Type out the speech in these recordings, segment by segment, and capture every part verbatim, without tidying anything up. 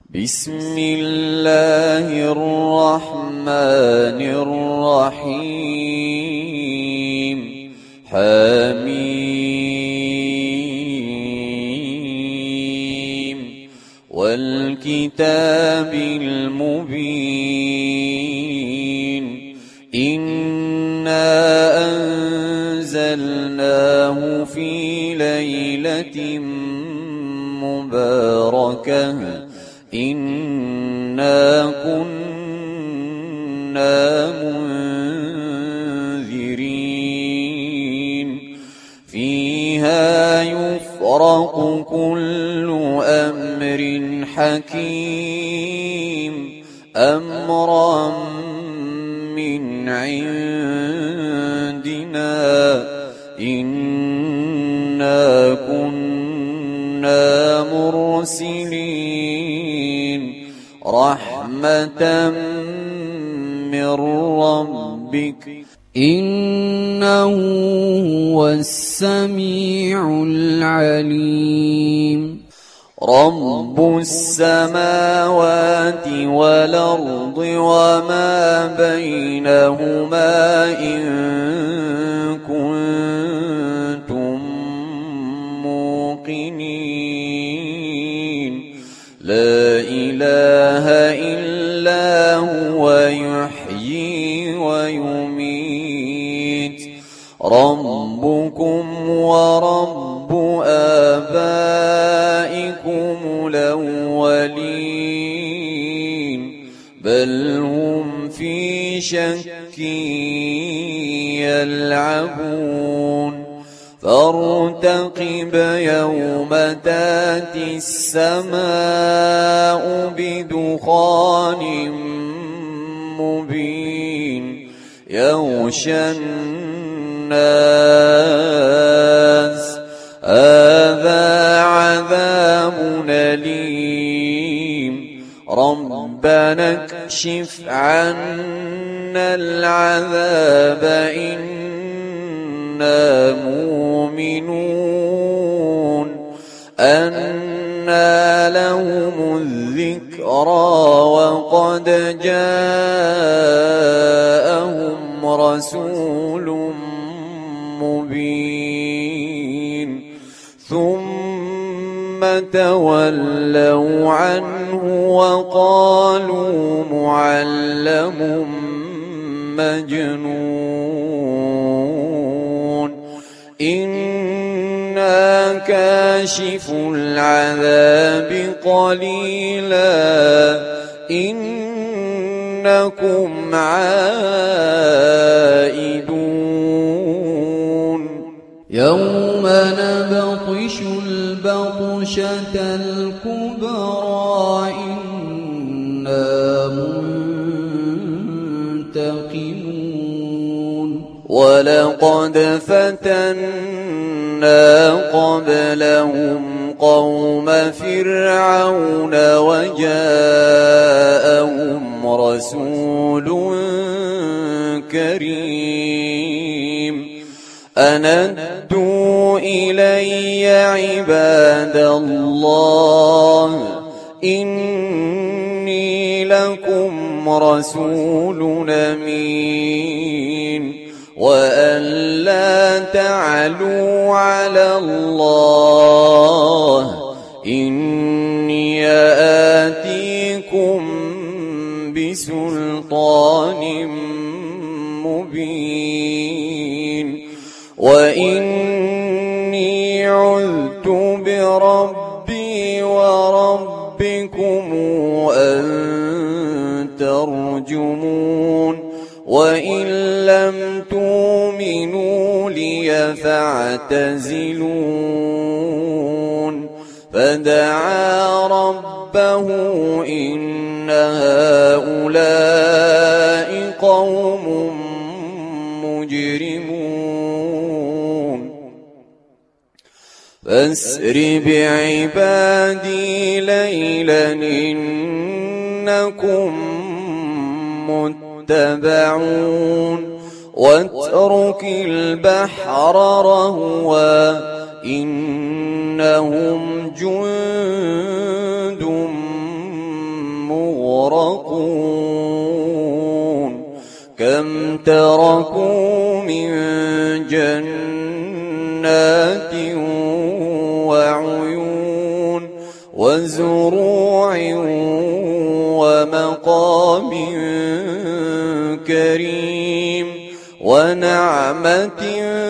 بسم الله الرحمن الرحيم. حميم والكتاب المبين. إنا أنزلناه في ليلة مباركة إنا كنا منذرين. فيها يفرق كل أمر حكيم أمرا من عندنا إنا كنا مرسلين رحمة من ربك إنه هو السميع العليم. رب السماوات والأرض وما بينهما إن كنتم موقنين. لا إله إلا هو يحيي ويميت. ربكم ورب آبائكم الأولين بل هم في شك يلعبون. فارتقب يوم تاتي السماء بدخان مبين يغشى الناس هذا عذاب أليم. ربنا اكشف عنا العذاب إنا مؤمنون. أنى لهم الذكرى وقد جاءهم رسول مبين ثم تولوا عنه وقالوا معلم مجنون. إنا كاشف العذاب قليلا إنكم عائدون. يوم نبطش البطشة الكبرى إنا منتقمون. ولقد فتنا قبلهم قوم فرعون وجاءهم رسول كريم أن ادوا إلي عباد الله إني لكم رسول أمين وأن لا تعلوا على الله إني آتيكم بسلطان مبين وإني عذت بربي وربكم أن ترجمون. وإن لم تؤمنوا لي فاعتزلون. فدعا ربه إن هؤلاء قوم مجرمون. فاسر بعبادي ليلا إنكم متبعون. واترك البحر رهوا إنهم جند مغرقون كم تركوا من جنات وعيون وزروع ومقام كريم ونعمة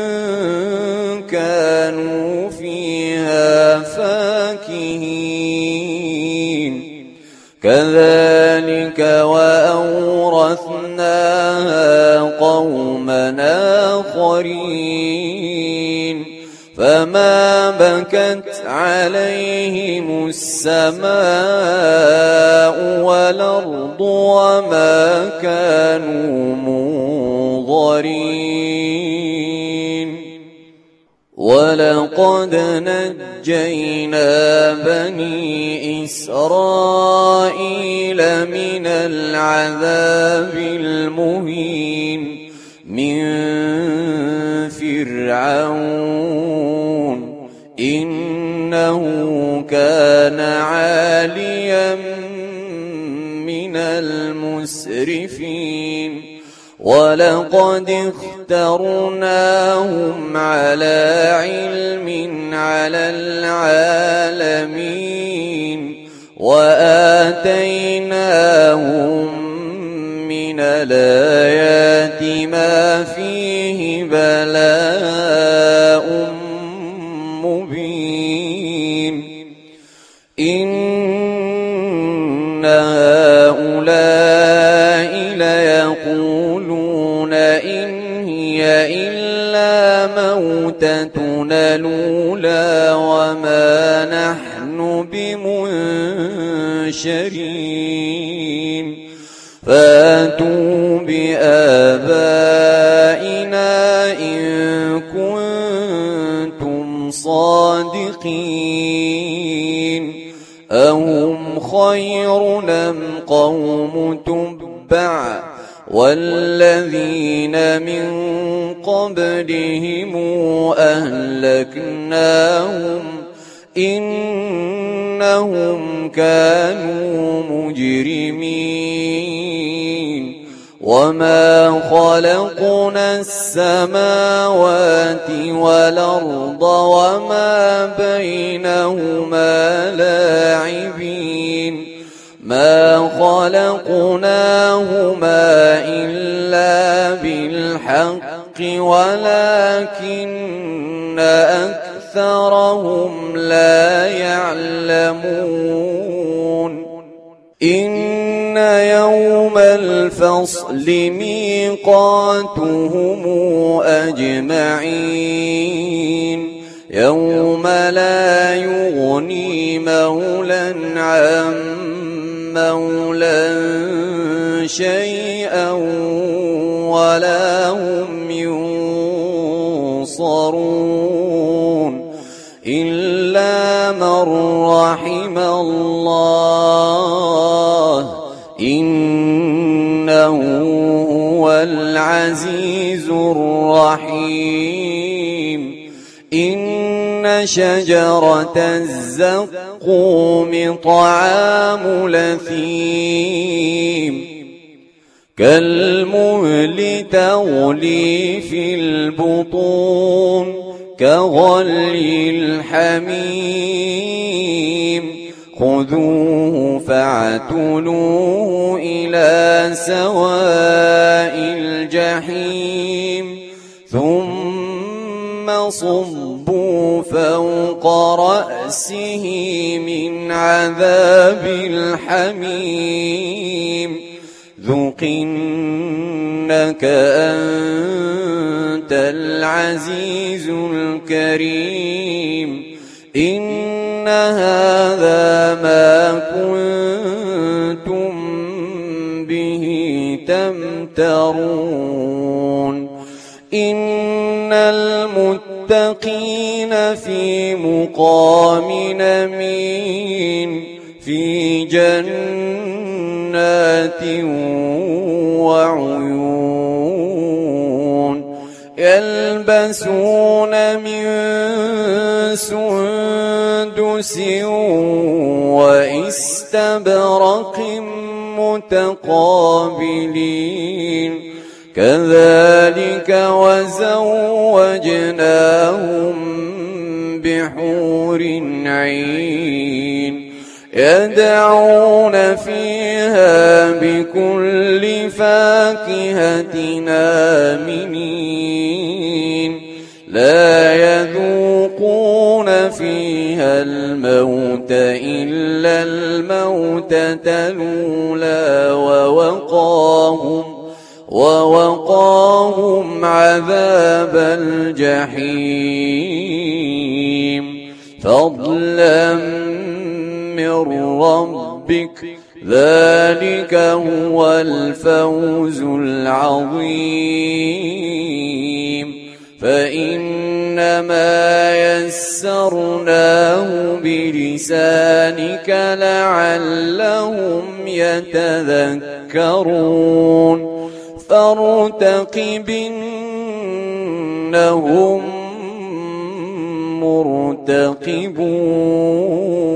كانوا فيها فاكهين كذلك وأورثناها قوما آخرين فما بكت عليهم السماء والأرض وما كانوا منظرين ولقد نجينا بني إسرائيل من العذاب المهين من فرعون إنه كان عاليا من المسرفين ولقد اخترناهم على علم على العالمين وآتيناهم من الآيات ما فيه بلاء مبين إن هؤلاء ليقولون إن هي إلا موتتنا الأولى وما نحن بمنشرين فاتوا بآبائنا إن كنتم صادقين أهم خير أم قوم تبع والذين من قبلهم أهلكناهم إنهم كانوا مجرمين وما خلقنا السماوات والأرض وما بينهما لاعبين ما خلقناهما إلا بالحق ولكن أكثرهم لا يعلمون إن يوم الفصل ميقاتهم أجمعين يوم لا يغني مولى عن مولى شيئا ولا هم ينصرون إلا من رحم الله إنه هو العزيز الرحيم إن شجرة الزقوم طعام لثيم كالمهل تغلي في البطون كغلي الحميم خذوه فاعتلوه إلى سواء الجحيم ثم صبوا فوق رأسه من عذاب الحميم ذق إنك أنت العزيز الكريم إن هذا ما كنتم به تمترون إن المتقين في مقام أمين في جنات وعيون يلبسون من سندس وإستبرق كاستبرق متقابلين كذلك وزوجناهم بحور عين يدعون فيها بكل فاكهة آمنين لا يذوقون فيها الموت إلا الموتة الأولى ووقاهم ووقاهم عذاب الجحيم فضلا من ربك ذلك هو الفوز العظيم فإنما يسرناه بلسانك لعلهم يتذكرون فارتقب إنهم مرتقبون